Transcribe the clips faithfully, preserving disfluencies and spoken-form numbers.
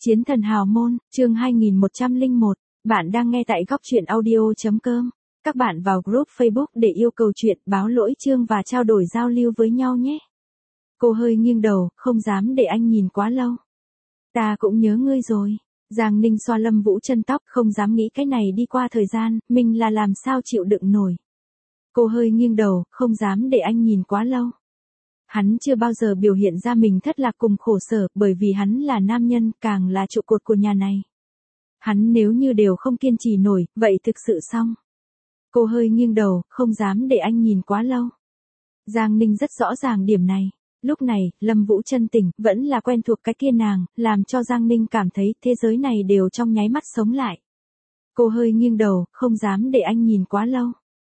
Chiến thần hào môn, chương hai nghìn một trăm lẻ một, bạn đang nghe tại góc truyện audio.com. Các bạn vào group Facebook để yêu cầu chuyện, báo lỗi chương và trao đổi giao lưu với nhau nhé. Cô hơi nghiêng đầu, không dám để anh nhìn quá lâu. Ta cũng nhớ ngươi rồi. Giang Ninh xoa Lâm Vũ Chân tóc, không dám nghĩ cái này đi qua thời gian, mình là làm sao chịu đựng nổi. Cô hơi nghiêng đầu, không dám để anh nhìn quá lâu. Hắn chưa bao giờ biểu hiện ra mình thất lạc cùng khổ sở, bởi vì hắn là nam nhân, càng là trụ cột của nhà này. Hắn nếu như đều không kiên trì nổi, vậy thực sự xong. Cô hơi nghiêng đầu, không dám để anh nhìn quá lâu. Giang Ninh rất rõ ràng điểm này. Lúc này, Lâm Vũ Chân tỉnh, vẫn là quen thuộc cái kia nàng, làm cho Giang Ninh cảm thấy thế giới này đều trong nháy mắt sống lại. Cô hơi nghiêng đầu, không dám để anh nhìn quá lâu.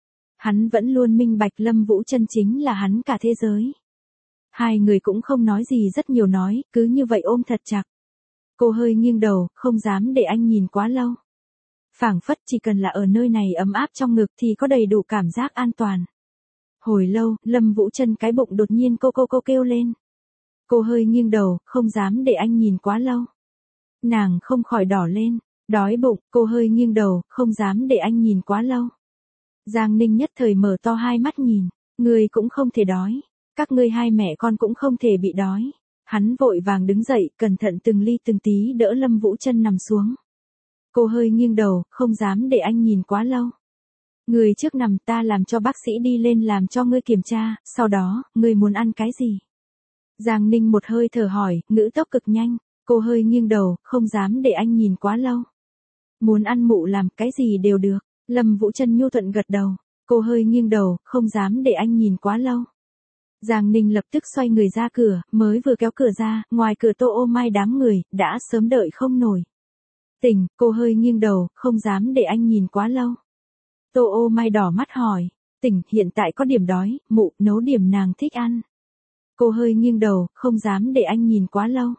Hắn vẫn luôn minh bạch Lâm Vũ Chân chính là hắn cả thế giới. Hai người cũng không nói gì rất nhiều nói, cứ như vậy ôm thật chặt. Cô hơi nghiêng đầu, không dám để anh nhìn quá lâu. Phảng phất chỉ cần là ở nơi này ấm áp trong ngực thì có đầy đủ cảm giác an toàn. Hồi lâu, Lâm Vũ Chân cái bụng đột nhiên cô cô cô kêu lên. Cô hơi nghiêng đầu, không dám để anh nhìn quá lâu. Nàng không khỏi đỏ lên, đói bụng, cô hơi nghiêng đầu, không dám để anh nhìn quá lâu. Giang Ninh nhất thời mở to hai mắt nhìn, người cũng không thể đói. Các ngươi hai mẹ con cũng không thể bị đói. Hắn vội vàng đứng dậy, cẩn thận từng ly từng tí đỡ Lâm Vũ Chân nằm xuống. Cô hơi nghiêng đầu, không dám để anh nhìn quá lâu. Người trước nằm, ta làm cho bác sĩ đi lên làm cho ngươi kiểm tra, sau đó, ngươi muốn ăn cái gì? Giang Ninh một hơi thở hỏi, ngữ tốc cực nhanh. Cô hơi nghiêng đầu, không dám để anh nhìn quá lâu. Muốn ăn mụ làm cái gì đều được. Lâm Vũ Chân nhu thuận gật đầu. Cô hơi nghiêng đầu, không dám để anh nhìn quá lâu. Giang Ninh lập tức xoay người ra cửa, mới vừa kéo cửa ra, ngoài cửa Tô Ô Mai đám người, đã sớm đợi không nổi. Tỉnh, cô hơi nghiêng đầu, không dám để anh nhìn quá lâu. Tô Ô Mai đỏ mắt hỏi, tỉnh, hiện tại có điểm đói, mụ, nấu điểm nàng thích ăn. Cô hơi nghiêng đầu, không dám để anh nhìn quá lâu.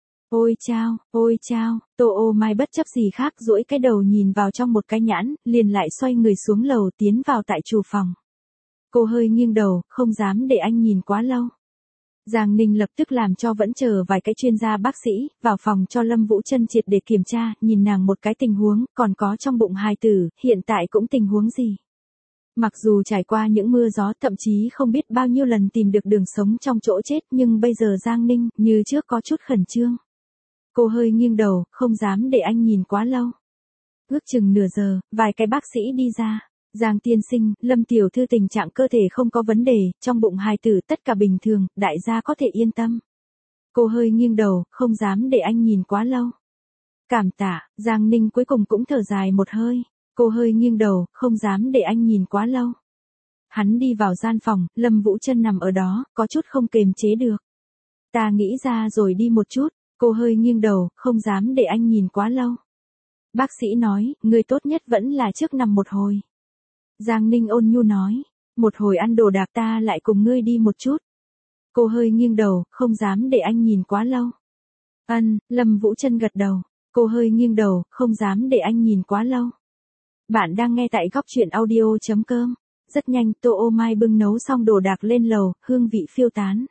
Ôi chao, ôi chao, Tô Ô Mai bất chấp gì khác duỗi cái đầu nhìn vào trong một cái nhãn, liền lại xoay người xuống lầu tiến vào tại chủ phòng. Cô hơi nghiêng đầu, không dám để anh nhìn quá lâu. Giang Ninh lập tức làm cho vẫn chờ vài cái chuyên gia bác sĩ, vào phòng cho Lâm Vũ Chân triệt để kiểm tra, nhìn nàng một cái tình huống, còn có trong bụng hài tử, hiện tại cũng tình huống gì. Mặc dù trải qua những mưa gió, thậm chí không biết bao nhiêu lần tìm được đường sống trong chỗ chết, nhưng bây giờ Giang Ninh, như trước có chút khẩn trương. Cô hơi nghiêng đầu, không dám để anh nhìn quá lâu. Ước chừng nửa giờ, vài cái bác sĩ đi ra. Giang tiên sinh, Lâm tiểu thư tình trạng cơ thể không có vấn đề, trong bụng hài tử tất cả bình thường, đại gia có thể yên tâm. Cô hơi nghiêng đầu, không dám để anh nhìn quá lâu. Cảm tạ, Giang Ninh cuối cùng cũng thở dài một hơi. Cô hơi nghiêng đầu, không dám để anh nhìn quá lâu. Hắn đi vào gian phòng, Lâm Vũ Chân nằm ở đó, có chút không kềm chế được. Ta nghĩ ra rồi đi một chút, cô hơi nghiêng đầu, không dám để anh nhìn quá lâu. Bác sĩ nói, người tốt nhất vẫn là trước nằm một hồi. Giang Ninh ôn nhu nói, một hồi ăn đồ đạc ta lại cùng ngươi đi một chút. Cô hơi nghiêng đầu, không dám để anh nhìn quá lâu. Ân, Lâm Vũ Chân gật đầu, cô hơi nghiêng đầu, không dám để anh nhìn quá lâu. Bạn đang nghe tại góc truyện audio.com. Rất nhanh, Tô Ô Mai bưng nấu xong đồ đạc lên lầu, hương vị phiêu tán.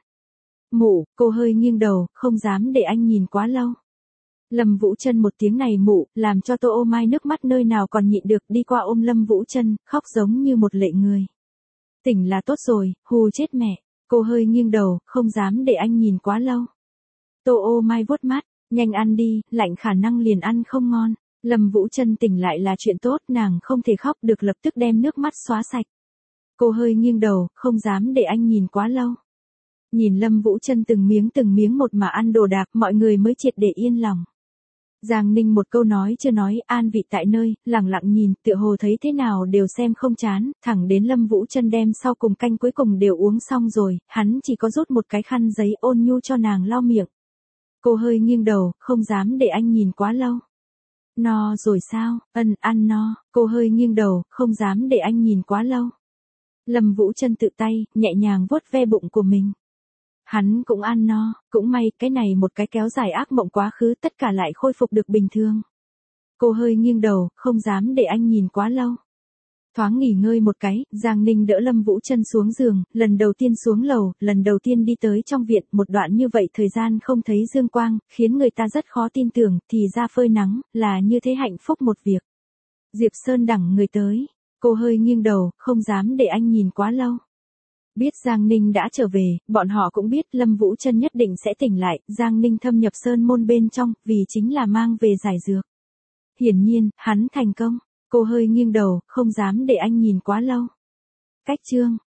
Mụ, cô hơi nghiêng đầu, không dám để anh nhìn quá lâu. Lâm Vũ Chân một tiếng này mụ, làm cho Tô Ô Mai nước mắt nơi nào còn nhịn được, đi qua ôm Lâm Vũ Chân, khóc giống như một lệ người. Tỉnh là tốt rồi, hù chết mẹ. Cô hơi nghiêng đầu, không dám để anh nhìn quá lâu. Tô Ô Mai vuốt mắt, nhanh ăn đi, lạnh khả năng liền ăn không ngon. Lâm Vũ Chân tỉnh lại là chuyện tốt, nàng không thể khóc được, lập tức đem nước mắt xóa sạch. Cô hơi nghiêng đầu, không dám để anh nhìn quá lâu. Nhìn Lâm Vũ Chân từng miếng từng miếng một mà ăn đồ đạc, mọi người mới triệt để yên lòng. Giang Ninh một câu nói chưa nói, an vị tại nơi, lặng lặng nhìn, tựa hồ thấy thế nào đều xem không chán, thẳng đến Lâm Vũ Chân đem sau cùng canh cuối cùng đều uống xong rồi, hắn chỉ có rút một cái khăn giấy ôn nhu cho nàng lau miệng. Cô hơi nghiêng đầu, không dám để anh nhìn quá lâu. No rồi sao, ân, ăn no, cô hơi nghiêng đầu, không dám để anh nhìn quá lâu. Lâm Vũ Chân tự tay, nhẹ nhàng vuốt ve bụng của mình. Hắn cũng ăn no, cũng may, cái này một cái kéo dài ác mộng quá khứ, tất cả lại khôi phục được bình thường. Cô hơi nghiêng đầu, không dám để anh nhìn quá lâu. Thoáng nghỉ ngơi một cái, Giang Ninh đỡ Lâm Vũ Trân xuống giường, lần đầu tiên xuống lầu, lần đầu tiên đi tới trong viện, một đoạn như vậy thời gian không thấy dương quang, khiến người ta rất khó tin tưởng, thì ra phơi nắng, là như thế hạnh phúc một việc. Diệp Sơn đẳng người tới, cô hơi nghiêng đầu, không dám để anh nhìn quá lâu. Biết Giang Ninh đã trở về, bọn họ cũng biết Lâm Vũ Trân nhất định sẽ tỉnh lại, Giang Ninh thâm nhập sơn môn bên trong, vì chính là mang về giải dược. Hiển nhiên, hắn thành công. Cô hơi nghiêng đầu, không dám để anh nhìn quá lâu. Cách chương